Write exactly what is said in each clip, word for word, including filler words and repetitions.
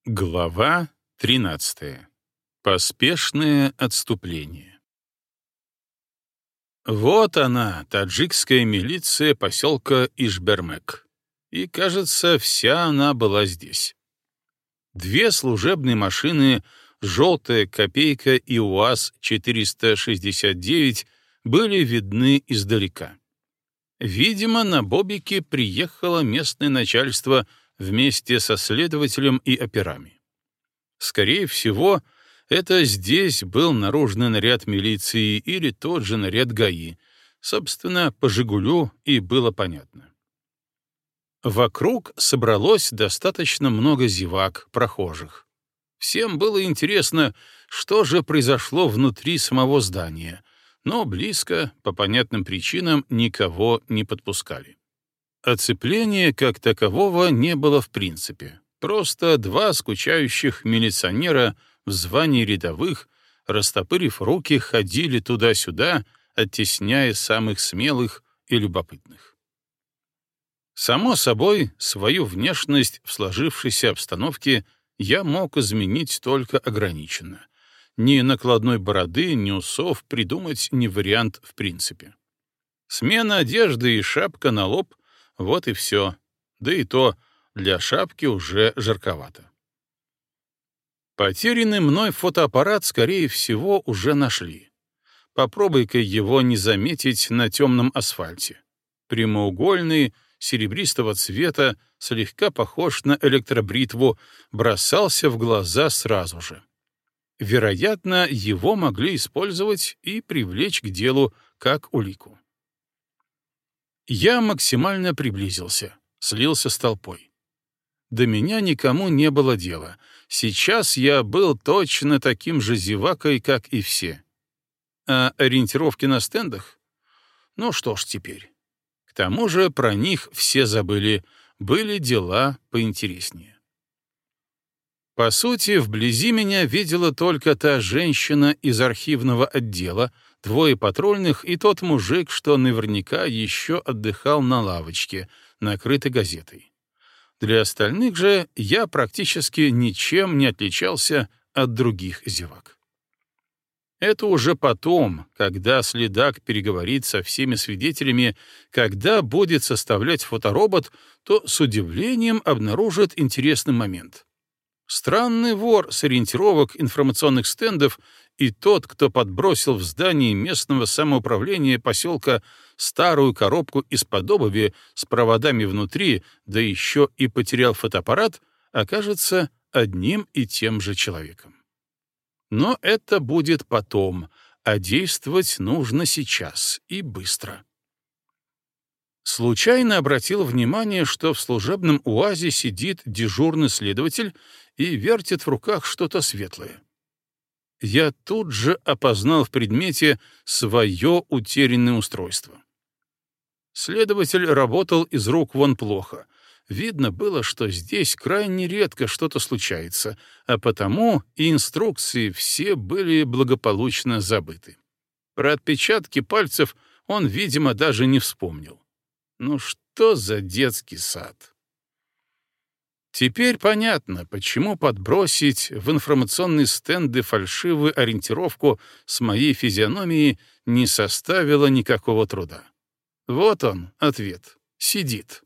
Глава тринадцатая. Поспешное отступление. Вот она, таджикская милиция поселка Ишбермек. И, кажется, вся она была здесь. Две служебные машины, желтая «Копейка» и УАЗ четыреста шестьдесят девять, были видны издалека. Видимо, на Бобике приехало местное начальство вместе со следователем и операми. Скорее всего, это здесь был наружный наряд милиции или тот же наряд ГАИ. Собственно, по «Жигулю» и было понятно. Вокруг собралось достаточно много зевак, прохожих. Всем было интересно, что же произошло внутри самого здания, но близко, по понятным причинам, никого не подпускали. Оцепления как такового не было в принципе. Просто два скучающих милиционера в звании рядовых, растопырив руки, ходили туда-сюда, оттесняя самых смелых и любопытных. Само собой, свою внешность в сложившейся обстановке я мог изменить только ограниченно. Ни накладной бороды, ни усов придумать не вариант в принципе. Смена одежды и шапка на лоб — вот и все. Да и то для шапки уже жарковато. Потерянный мной фотоаппарат, скорее всего, уже нашли. Попробуй-ка его не заметить на темном асфальте. Прямоугольный, серебристого цвета, слегка похож на электробритву, бросался в глаза сразу же. Вероятно, его могли использовать и привлечь к делу как улику. Я максимально приблизился, слился с толпой. До меня никому не было дела. Сейчас я был точно таким же зевакой, как и все. А ориентировки на стендах? Ну что ж теперь. К тому же про них все забыли, были дела поинтереснее. По сути, вблизи меня видела только та женщина из архивного отдела, двое патрульных и тот мужик, что наверняка еще отдыхал на лавочке, накрытой газетой. Для остальных же я практически ничем не отличался от других зевак. Это уже потом, когда следак переговорит со всеми свидетелями, когда будет составлять фоторобот, то с удивлением обнаружит интересный момент. Странный вор с ориентировок информационных стендов и тот, кто подбросил в здание местного самоуправления поселка старую коробку из-под обуви с проводами внутри, да еще и потерял фотоаппарат, окажется одним и тем же человеком. Но это будет потом, а действовать нужно сейчас и быстро. Случайно обратил внимание, что в служебном УАЗе сидит дежурный следователь и вертит в руках что-то светлое. Я тут же опознал в предмете свое утерянное устройство. Следователь работал из рук вон плохо. Видно было, что здесь крайне редко что-то случается, а потому и инструкции все были благополучно забыты. Про отпечатки пальцев он, видимо, даже не вспомнил. Ну что за детский сад? Теперь понятно, почему подбросить в информационные стенды фальшивую ориентировку с моей физиономией не составило никакого труда. Вот он, ответ. Сидит.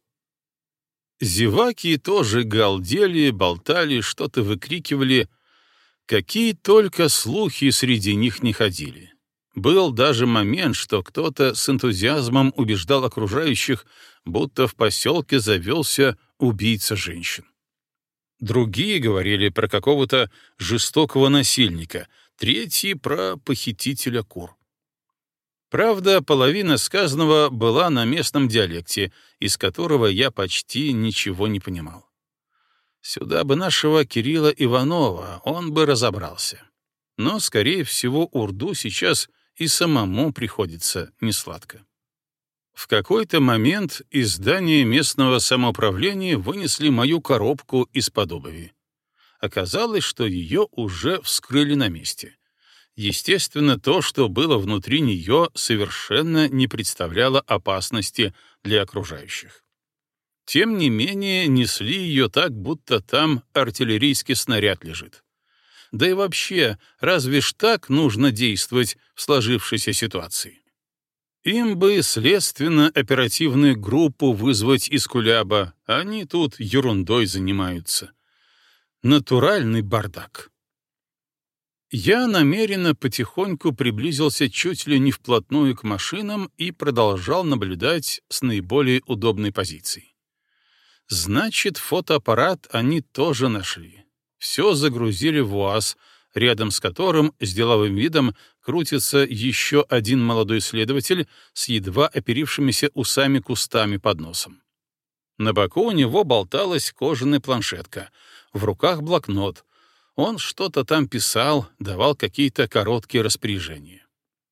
Зеваки тоже галдели, болтали, что-то выкрикивали. Какие только слухи среди них не ходили. Был даже момент, что кто-то с энтузиазмом убеждал окружающих, будто в поселке завелся убийца женщин. Другие говорили про какого-то жестокого насильника, третьи — про похитителя кур. Правда, половина сказанного была на местном диалекте, из которого я почти ничего не понимал. Сюда бы нашего Кирилла Иванова, он бы разобрался. Но, скорее всего, урду сейчас и самому приходится несладко. В какой-то момент из здания местного самоуправления вынесли мою коробку из-под обуви. Оказалось, что ее уже вскрыли на месте. Естественно, то, что было внутри нее, совершенно не представляло опасности для окружающих. Тем не менее, несли ее так, будто там артиллерийский снаряд лежит. Да и вообще, разве ж так нужно действовать в сложившейся ситуации? Им бы следственно-оперативную группу вызвать из Кулеба, они тут ерундой занимаются. Натуральный бардак. Я намеренно потихоньку приблизился чуть ли не вплотную к машинам и продолжал наблюдать с наиболее удобной позиции. Значит, фотоаппарат они тоже нашли. Все загрузили в УАЗ, рядом с которым с деловым видом крутится еще один молодой следователь с едва оперившимися усами-кустами под носом. На боку у него болталась кожаная планшетка, в руках блокнот. Он что-то там писал, давал какие-то короткие распоряжения.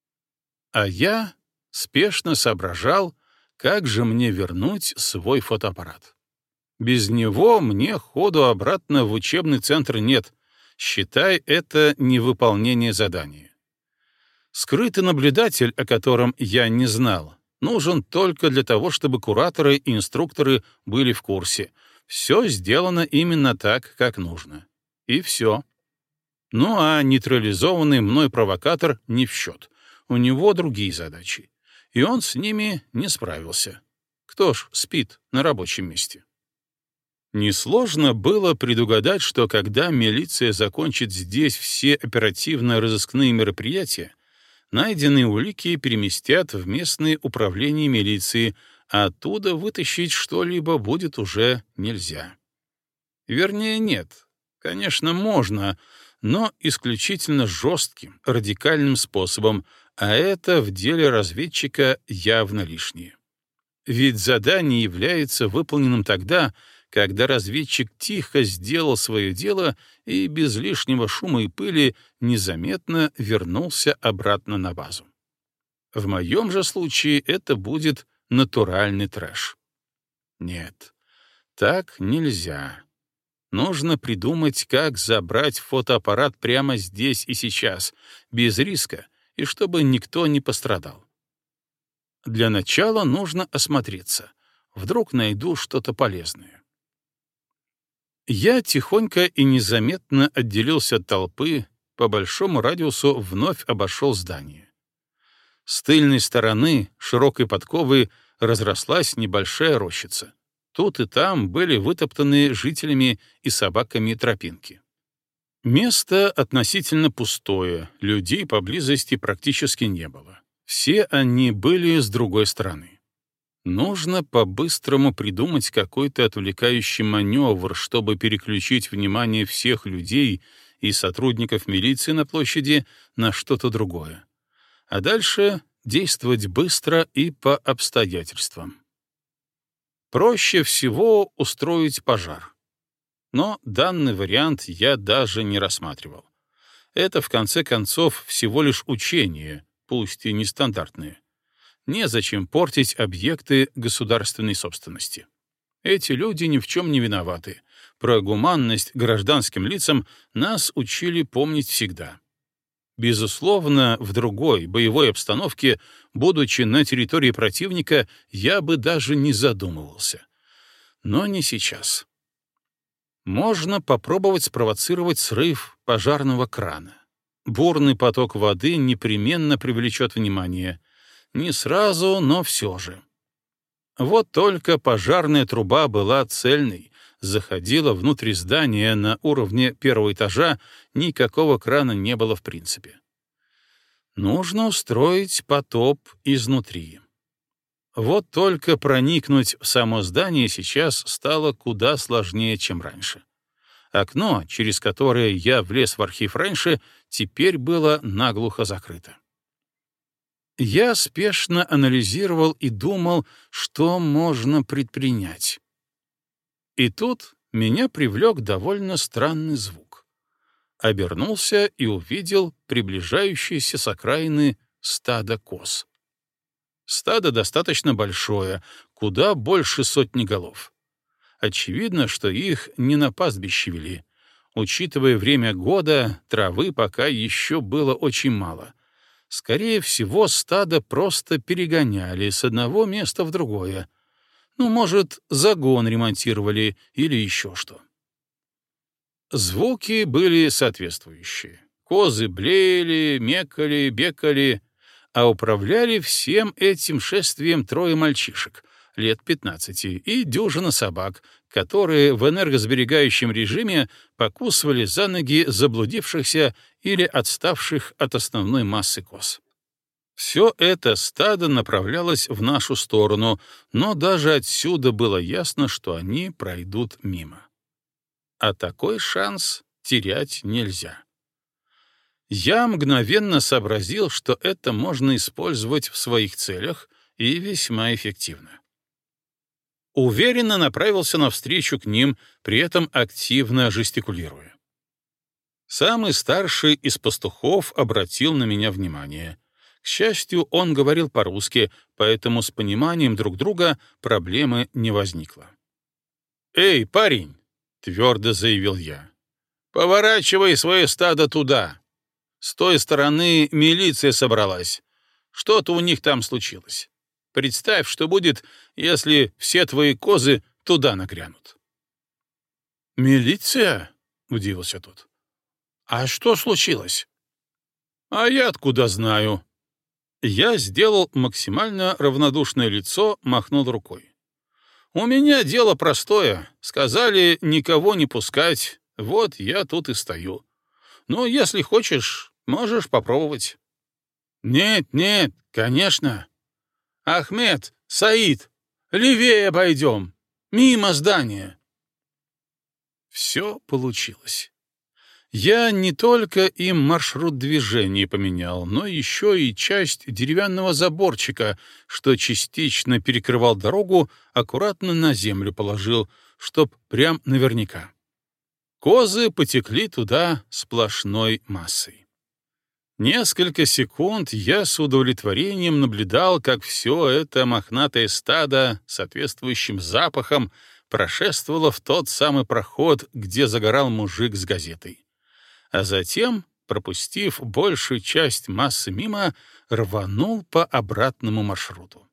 А я спешно соображал, как же мне вернуть свой фотоаппарат. Без него мне ходу обратно в учебный центр нет. Считай, это невыполнение задания. Скрытый наблюдатель, о котором я не знал, нужен только для того, чтобы кураторы и инструкторы были в курсе. Все сделано именно так, как нужно. И все. Ну а нейтрализованный мной провокатор не в счет. У него другие задачи. И он с ними не справился. Кто ж спит на рабочем месте? Несложно было предугадать, что когда милиция закончит здесь все оперативно-розыскные мероприятия, найденные улики переместят в местные управления милиции, а оттуда вытащить что-либо будет уже нельзя. Вернее, нет. Конечно, можно, но исключительно жестким, радикальным способом, а это в деле разведчика явно лишнее. Ведь задание является выполненным тогда, когда разведчик тихо сделал свое дело и без лишнего шума и пыли незаметно вернулся обратно на базу. В моем же случае это будет натуральный трэш. Нет, так нельзя. Нужно придумать, как забрать фотоаппарат прямо здесь и сейчас, без риска, и чтобы никто не пострадал. Для начала нужно осмотреться. Вдруг найду что-то полезное. Я тихонько и незаметно отделился от толпы, по большому радиусу вновь обошел здание. С тыльной стороны широкой подковы разрослась небольшая рощица. Тут и там были вытоптаны жителями и собаками тропинки. Место относительно пустое, людей поблизости практически не было. Все они были с другой стороны. Нужно по-быстрому придумать какой-то отвлекающий маневр, чтобы переключить внимание всех людей и сотрудников милиции на площади на что-то другое. А дальше действовать быстро и по обстоятельствам. Проще всего устроить пожар. Но данный вариант я даже не рассматривал. Это, в конце концов, всего лишь учение, пусть и нестандартное. Незачем портить объекты государственной собственности. Эти люди ни в чем не виноваты. Про гуманность гражданским лицам нас учили помнить всегда. Безусловно, в другой боевой обстановке, будучи на территории противника, я бы даже не задумывался. Но не сейчас. Можно попробовать спровоцировать срыв пожарного крана. Бурный поток воды непременно привлечет внимание. Не сразу, но все же. Вот только пожарная труба была цельной, заходила внутрь здания на уровне первого этажа, никакого крана не было в принципе. Нужно устроить потоп изнутри. Вот только проникнуть в само здание сейчас стало куда сложнее, чем раньше. Окно, через которое я влез в архив раньше, теперь было наглухо закрыто. Я спешно анализировал и думал, что можно предпринять. И тут меня привлек довольно странный звук. Обернулся и увидел приближающееся с окраины стадо коз. Стадо достаточно большое, куда больше сотни голов. Очевидно, что их не на пастбище вели. Учитывая время года, травы пока еще было очень мало. Скорее всего, стадо просто перегоняли с одного места в другое. Ну, может, загон ремонтировали или еще что. Звуки были соответствующие. Козы блеяли, мекали, бекали, а управляли всем этим шествием трое мальчишек лет пятнадцати и дюжина собак, которые в энергосберегающем режиме покусывали за ноги заблудившихся или отставших от основной массы коз. Все это стадо направлялось в нашу сторону, но даже отсюда было ясно, что они пройдут мимо. А такой шанс терять нельзя. Я мгновенно сообразил, что это можно использовать в своих целях и весьма эффективно. Уверенно направился навстречу к ним, при этом активно жестикулируя. Самый старший из пастухов обратил на меня внимание. К счастью, он говорил по-русски, поэтому с пониманием друг друга проблемы не возникло. «Эй, парень!» — твердо заявил я. «Поворачивай свое стадо туда. С той стороны милиция собралась. Что-то у них там случилось. Представь, что будет, если все твои козы туда нагрянут». «Милиция?» — удивился тот. «А что случилось?» «А я откуда знаю?» Я сделал максимально равнодушное лицо, махнул рукой. «У меня дело простое. Сказали никого не пускать. Вот я тут и стою. Ну, если хочешь, можешь попробовать». «Нет, нет, конечно. Ахмед, Саид, левее обойдем. Мимо здания». Все получилось. Я не только им маршрут движения поменял, но еще и часть деревянного заборчика, что частично перекрывал дорогу, аккуратно на землю положил, чтоб прям наверняка. Козы потекли туда сплошной массой. Несколько секунд я с удовлетворением наблюдал, как все это мохнатое стадо с соответствующим запахом прошествовало в тот самый проход, где загорал мужик с газетой. А затем, пропустив большую часть массы мимо, рванул по обратному маршруту.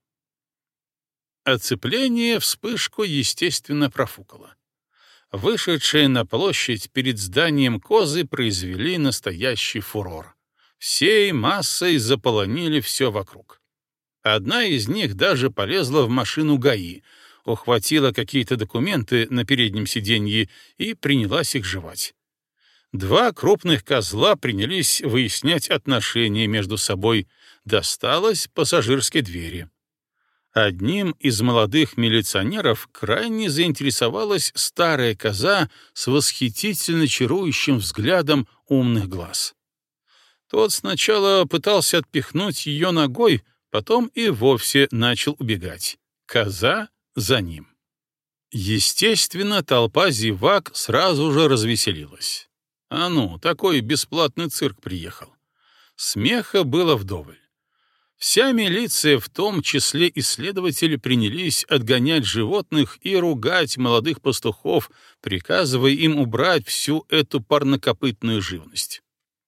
Оцепление вспышку, естественно, профукало. Вышедшие на площадь перед зданием козы произвели настоящий фурор. Всей массой заполонили все вокруг. Одна из них даже полезла в машину ГАИ, ухватила какие-то документы на переднем сиденье и принялась их жевать. Два крупных козла принялись выяснять отношения между собой. Досталось пассажирской двери. Одним из молодых милиционеров крайне заинтересовалась старая коза с восхитительно чарующим взглядом умных глаз. Тот сначала пытался отпихнуть ее ногой, потом и вовсе начал убегать. Коза за ним. Естественно, толпа зевак сразу же развеселилась. А ну, такой бесплатный цирк приехал. Смеха было вдоволь. Вся милиция, в том числе и следователи, принялись отгонять животных и ругать молодых пастухов, приказывая им убрать всю эту парнокопытную живность.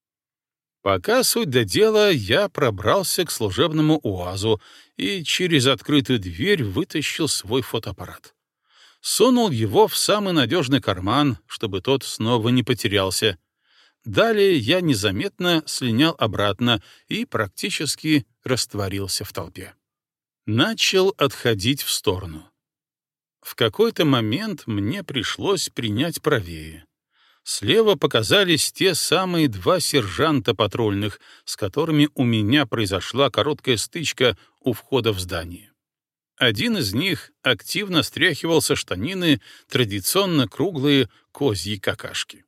Пока суть до дела, я пробрался к служебному УАЗу и через открытую дверь вытащил свой фотоаппарат. Сунул его в самый надежный карман, чтобы тот снова не потерялся. Далее я незаметно слинял обратно и практически растворился в толпе. Начал отходить в сторону. В какой-то момент мне пришлось принять правее. Слева показались те самые два сержанта патрульных, с которыми у меня произошла короткая стычка у входа в здание. Один из них активно стряхивал со штанины традиционно круглые козьи какашки.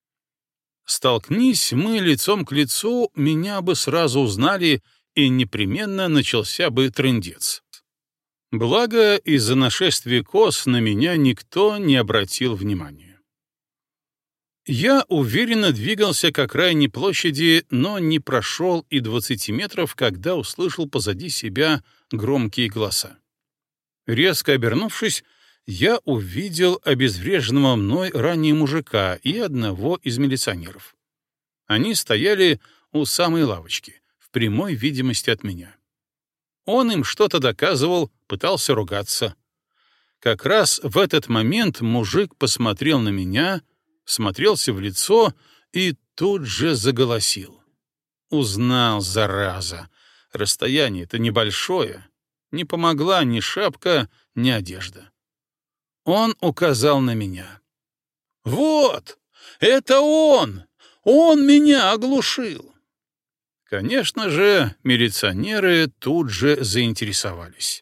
Столкнись мы лицом к лицу, меня бы сразу узнали, и непременно начался бы трындец. Благо, из-за нашествия коз на меня никто не обратил внимания. Я уверенно двигался к окраине площади, но не прошел и двадцати метров, когда услышал позади себя громкие голоса. Резко обернувшись, я увидел обезвреженного мной ранее мужика и одного из милиционеров. Они стояли у самой лавочки, в прямой видимости от меня. Он им что-то доказывал, пытался ругаться. Как раз в этот момент мужик посмотрел на меня, смотрелся в лицо и тут же заголосил. Узнал, зараза. Расстояние-то небольшое. Не помогла ни шапка, ни одежда. Он указал на меня. «Вот! Это он! Он меня оглушил!» Конечно же, милиционеры тут же заинтересовались.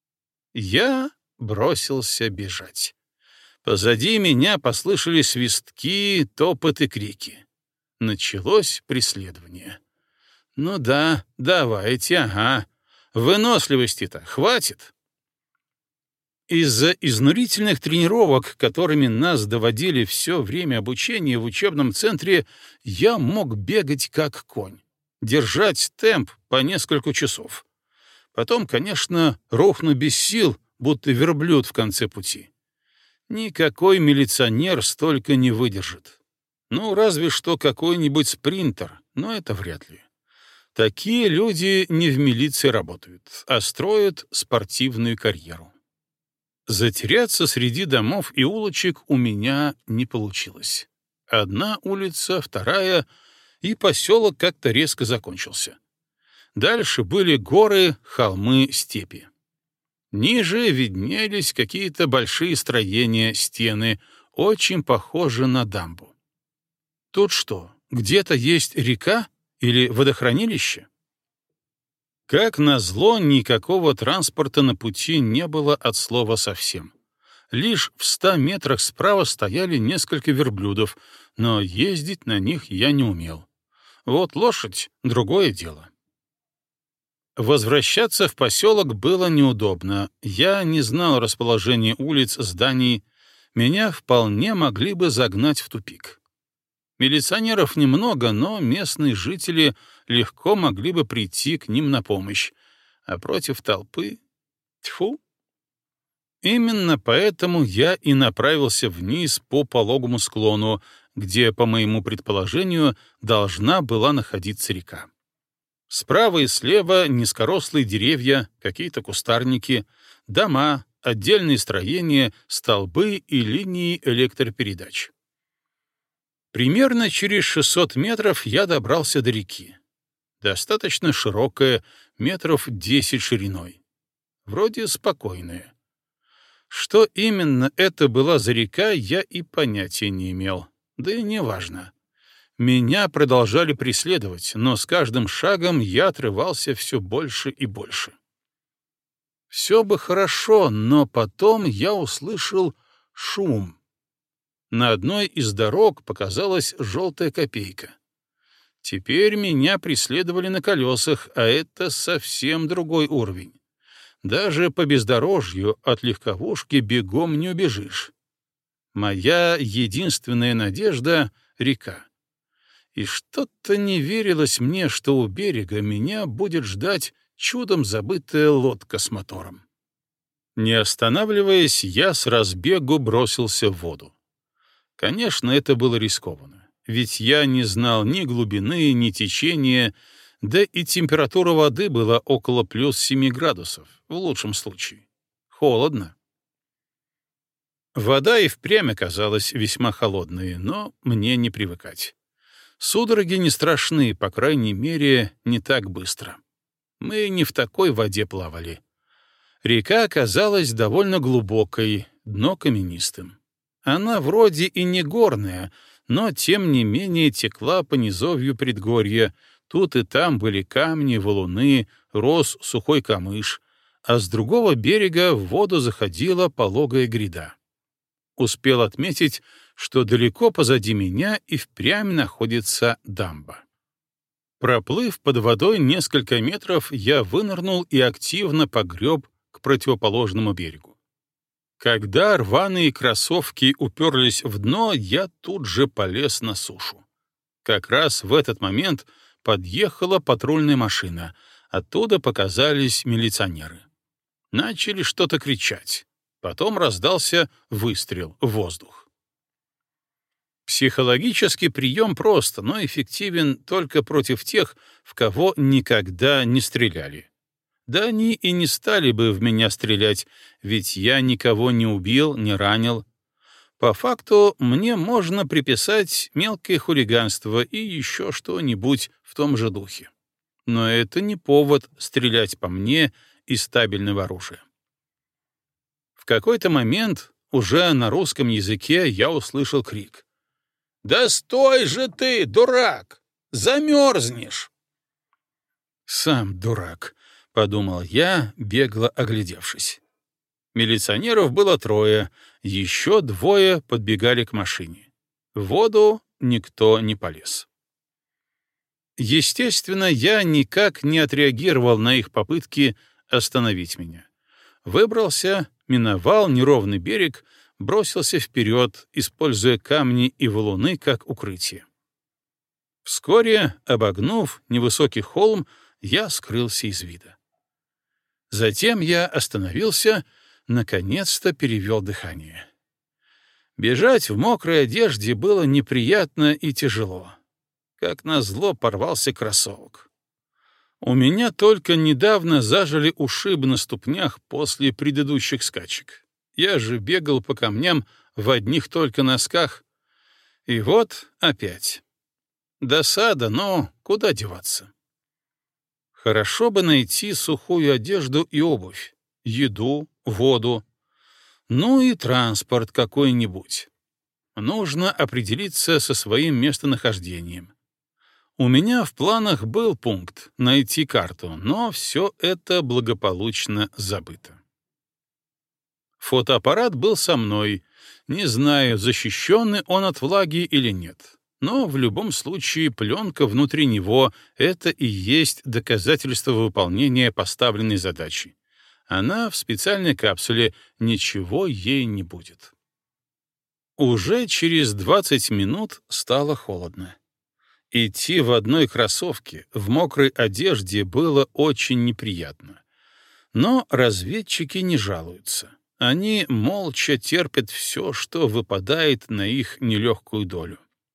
Я бросился бежать. Позади меня послышались свистки, топот и крики. Началось преследование. Ну да, давайте, ага. Выносливости-то хватит. Из-за изнурительных тренировок, которыми нас доводили все время обучения в учебном центре, я мог бегать как конь, держать темп по несколько часов. Потом, конечно, рухну без сил, будто верблюд в конце пути. Никакой милиционер столько не выдержит. Ну, разве что какой-нибудь спринтер, но это вряд ли. Такие люди не в милиции работают, а строят спортивную карьеру. Затеряться среди домов и улочек у меня не получилось. Одна улица, вторая, и поселок как-то резко закончился. Дальше были горы, холмы, степи. Ниже виднелись какие-то большие строения, стены, очень похожи на дамбу. Тут что, где-то есть река или водохранилище? Как назло, никакого транспорта на пути не было от слова совсем. Лишь в ста метрах справа стояли несколько верблюдов, но ездить на них я не умел. Вот лошадь — другое дело. Возвращаться в поселок было неудобно. Я не знал расположения улиц, зданий. Меня вполне могли бы загнать в тупик. Милиционеров немного, но местные жители легко могли бы прийти к ним на помощь. А против толпы... Тьфу! Именно поэтому я и направился вниз по пологому склону, где, по моему предположению, должна была находиться река. Справа и слева низкорослые деревья, какие-то кустарники, дома, отдельные строения, столбы и линии электропередач. Примерно через шестьсот метров я добрался до реки. Достаточно широкая, метров десять шириной. Вроде спокойная. Что именно это была за река, я и понятия не имел. Да и неважно. Меня продолжали преследовать, но с каждым шагом я отрывался все больше и больше. Все бы хорошо, но потом я услышал шум. На одной из дорог показалась желтая копейка. Теперь меня преследовали на колесах, а это совсем другой уровень. Даже по бездорожью от легковушки бегом не убежишь. Моя единственная надежда — река. И что-то не верилось мне, что у берега меня будет ждать чудом забытая лодка с мотором. Не останавливаясь, я с разбегу бросился в воду. Конечно, это было рискованно, ведь я не знал ни глубины, ни течения, да и температура воды была около плюс семи градусов, в лучшем случае. Холодно. Вода и впрямь оказалась весьма холодной, но мне не привыкать. Судороги не страшны, по крайней мере, не так быстро. Мы не в такой воде плавали. Река оказалась довольно глубокой, дно каменистым. Она вроде и не горная, но тем не менее текла по низовью предгорья. Тут и там были камни, валуны, рос сухой камыш, а с другого берега в воду заходила пологая гряда. Успел отметить, что далеко позади меня и впрямь находится дамба. Проплыв под водой несколько метров, я вынырнул и активно погреб к противоположному берегу. Когда рваные кроссовки уперлись в дно, я тут же полез на сушу. Как раз в этот момент подъехала патрульная машина. Оттуда показались милиционеры. Начали что-то кричать. Потом раздался выстрел в воздух. Психологический прием прост, но эффективен только против тех, в кого никогда не стреляли. Да они и не стали бы в меня стрелять, ведь я никого не убил, не ранил. По факту мне можно приписать мелкое хулиганство и еще что-нибудь в том же духе. Но это не повод стрелять по мне из стабильного оружия. В какой-то момент уже на русском языке я услышал крик. «Да стой же ты, дурак! Замерзнешь!» «Сам дурак», — подумал я, бегло оглядевшись. Милиционеров было трое, еще двое подбегали к машине. В воду никто не полез. Естественно, я никак не отреагировал на их попытки остановить меня. Выбрался, миновал неровный берег, бросился вперед, используя камни и валуны как укрытие. Вскоре, обогнув невысокий холм, я скрылся из вида. Затем я остановился, наконец-то перевел дыхание. Бежать в мокрой одежде было неприятно и тяжело. Как назло порвался кроссовок. У меня только недавно зажили ушибы на ступнях после предыдущих скачек. Я же бегал по камням в одних только носках. И вот опять. Досада, но куда деваться? Хорошо бы найти сухую одежду и обувь, еду, воду, ну и транспорт какой-нибудь. Нужно определиться со своим местонахождением. У меня в планах был пункт — найти карту, но все это благополучно забыто. Фотоаппарат был со мной. Не знаю, защищенный он от влаги или нет. Но в любом случае пленка внутри него — это и есть доказательство выполнения поставленной задачи. Она в специальной капсуле, ничего ей не будет. Уже через двадцать минут стало холодно. Идти в одной кроссовке, в мокрой одежде было очень неприятно. Но разведчики не жалуются. Они молча терпят все, что выпадает на их нелегкую долю.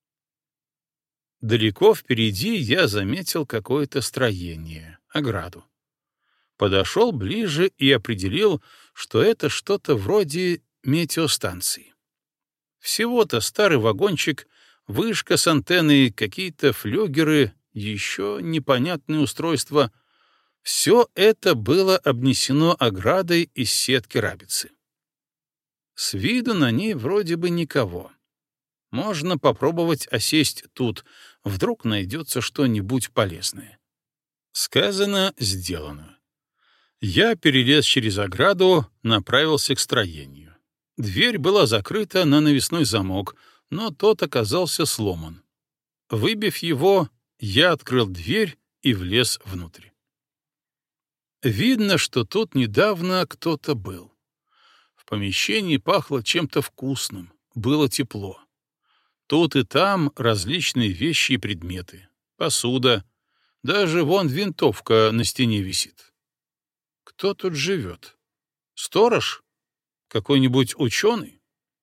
Далеко впереди я заметил какое-то строение, ограду. Подошел ближе и определил, что это что-то вроде метеостанции. Всего-то старый вагончик, вышка с антенной, какие-то флюгеры, еще непонятные устройства. Все это было обнесено оградой из сетки рабицы. С виду на ней вроде бы никого. Можно попробовать осесть тут, вдруг найдется что-нибудь полезное. Сказано, сделано. Я перелез через ограду, направился к строению. Дверь была закрыта на навесной замок, но тот оказался сломан. Выбив его, я открыл дверь и влез внутрь. Видно, что тут недавно кто-то был. В помещении пахло чем-то вкусным, было тепло. Тут и там различные вещи и предметы, посуда, даже вон винтовка на стене висит. Кто тут живет? Сторож? Какой-нибудь ученый?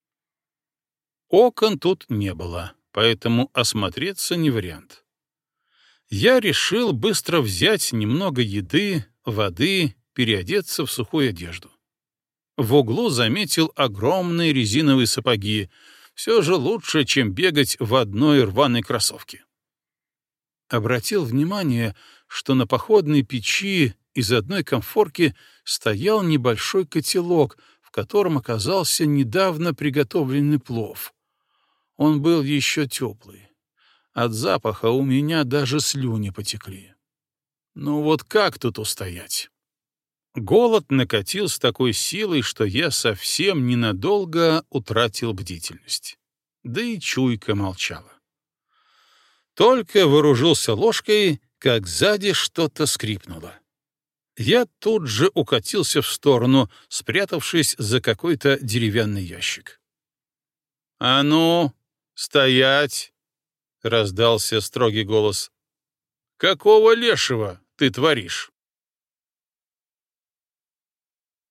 Окон тут не было, поэтому осмотреться не вариант. Я решил быстро взять немного еды, воды, переодеться в сухую одежду. В углу заметил огромные резиновые сапоги, все же лучше, чем бегать в одной рваной кроссовке. Обратил внимание, что на походной печи из одной конфорки стоял небольшой котелок, в котором оказался недавно приготовленный плов. Он был еще теплый. От запаха у меня даже слюни потекли. Ну вот как тут устоять? Голод накатил с такой силой, что я совсем ненадолго утратил бдительность. Да и чуйка молчала. Только вооружился ложкой, как сзади что-то скрипнуло. Я тут же укатился в сторону, спрятавшись за какой-то деревянный ящик. «А ну, стоять!» — раздался строгий голос. «Какого лешего ты творишь?»